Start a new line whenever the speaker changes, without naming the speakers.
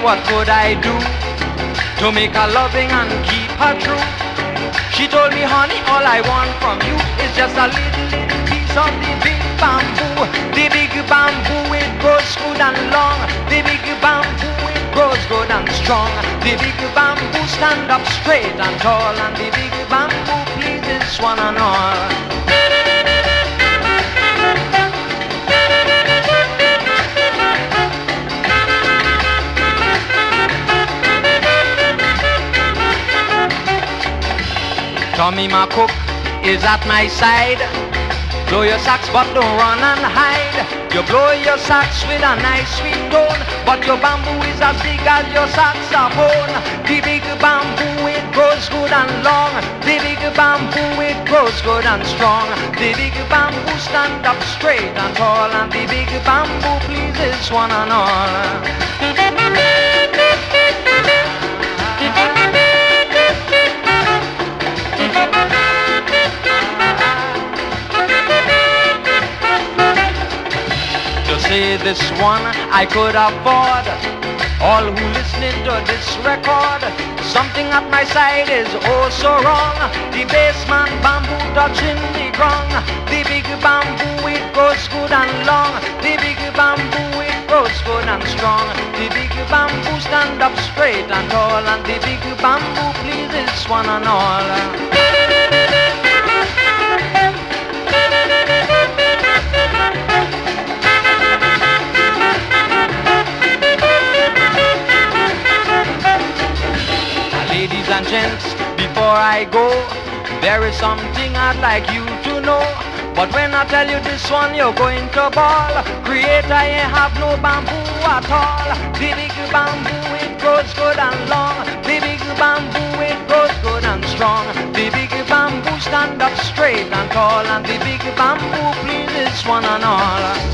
what could I do to make her loving and keep her true. She told me, honey, all I want from you is just a little piece of the big bamboo. The big bamboo, it grows good and long. The big bamboo, it grows good and strong. The big bamboo stand up straight and tall, and the big bamboo pleases one and all. Tommy, my cook, is at my side. Blow your sax, but don't run and hide. You blow your sax with a nice sweet tone, but your bamboo is as big as your saxophone. The big bamboo, it grows good and long. The big bamboo, it grows good and strong. The big bamboo stand up straight and tall, and the big bamboo pleases one and all. Say this one I could afford. All who listening to this record, something at my side is oh so wrong. The bassman bamboo touching the ground. The big bamboo, it grows good and long. The big bamboo, it grows good and strong. The big bamboo stand up straight and tall, and the big bamboo pleases one and all. Ladies and gents, before I go, there is something I'd like you to know. But when I tell you this one, you're going to ball. Creator ain't have no bamboo at all. The big bamboo, it grows good and long. The big bamboo, it grows good and strong. The big bamboo stand up straight and tall, and the big bamboo pleases one and all.